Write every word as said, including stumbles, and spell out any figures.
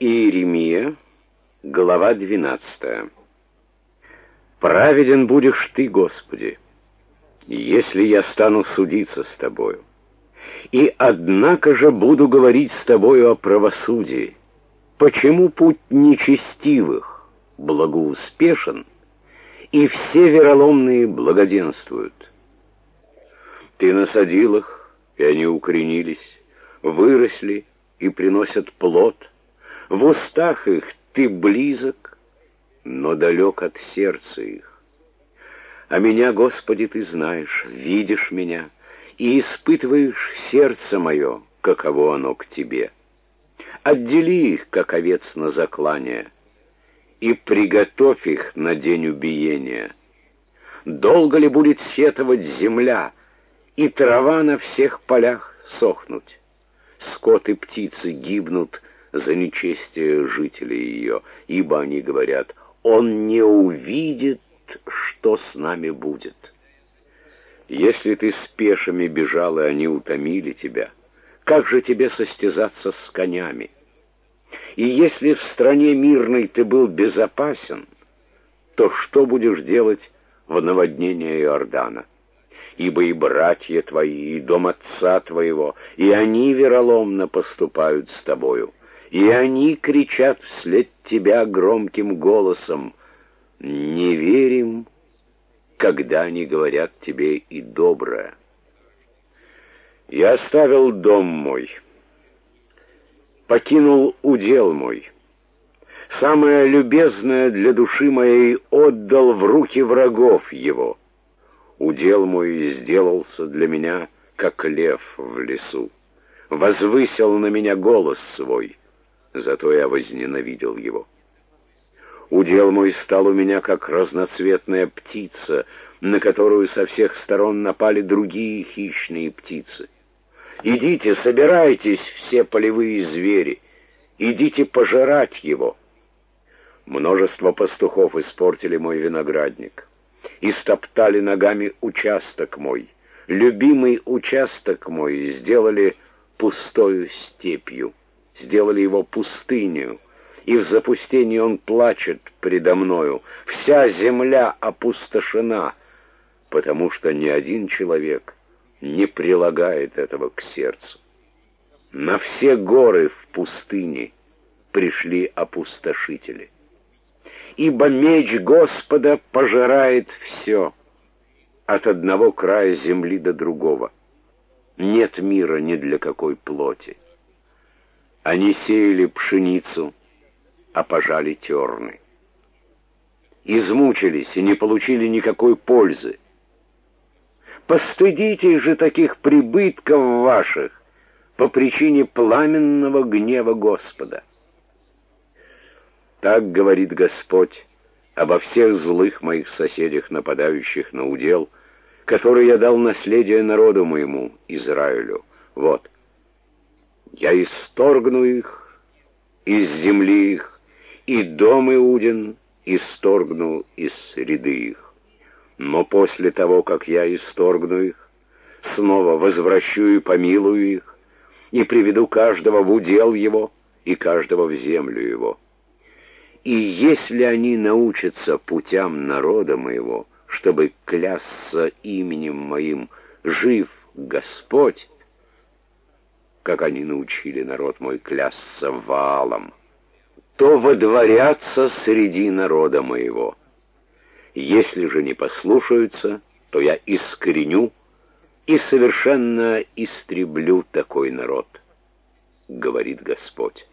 Иеремия, глава двенадцатая. «Праведен будешь ты, Господи, если я стану судиться с Тобою, и однако же буду говорить с Тобою о правосудии. Почему путь нечестивых благоуспешен, и все вероломные благоденствуют? Ты насадил их, и они укоренились, выросли и приносят плод. В устах их ты близок, но далек от сердца их. А меня, Господи, ты знаешь, видишь меня, и испытываешь сердце мое, каково оно к тебе. Отдели их, как овец на заклание, и приготовь их на день убиения. Долго ли будет сетовать земля, и трава на всех полях сохнуть? Скот и птицы гибнут за нечестие жителей ее, ибо они говорят: он не увидит, что с нами будет. Если ты с пешими бежал, и они утомили тебя, как же тебе состязаться с конями? И если в стране мирной ты был безопасен, то что будешь делать в наводнении Иордана? Ибо и братья твои, и дом отца твоего, и они вероломно поступают с тобою, и они кричат вслед тебя громким голосом: не верим, когда они говорят тебе и доброе. Я оставил дом мой, покинул удел мой, самое любезное для души моей отдал в руки врагов его. Удел мой сделался для меня, как лев в лесу, возвысил на меня голос свой, зато я возненавидел его. Удел мой стал у меня, как разноцветная птица, на которую со всех сторон напали другие хищные птицы. Идите, собирайтесь, все полевые звери, идите пожирать его. Множество пастухов испортили мой виноградник, истоптали ногами участок мой, любимый участок мой сделали пустою степью, сделали его пустынью, и в запустении он плачет предо мною. Вся земля опустошена, потому что ни один человек не прилагает этого к сердцу. На все горы в пустыне пришли опустошители. Ибо меч Господа пожирает все, от одного края земли до другого. Нет мира ни для какой плоти. Они сеяли пшеницу, а пожали терны. Измучились и не получили никакой пользы. Постыдитесь же таких прибытков ваших по причине пламенного гнева Господа. Так говорит Господь обо всех злых моих соседях, нападающих на удел, который я дал наследие народу моему, Израилю. Вот, я исторгну их из земли их, и дом Иудин исторгну из среды их. Но после того, как я исторгну их, снова возвращу и помилую их, и приведу каждого в удел его, и каждого в землю его. И если они научатся путям народа моего, чтобы клясться именем моим, жив Господь, как они научили народ мой клясться Ваалом, то водворятся среди народа моего. Если же не послушаются, то я искореню и совершенно истреблю такой народ, говорит Господь.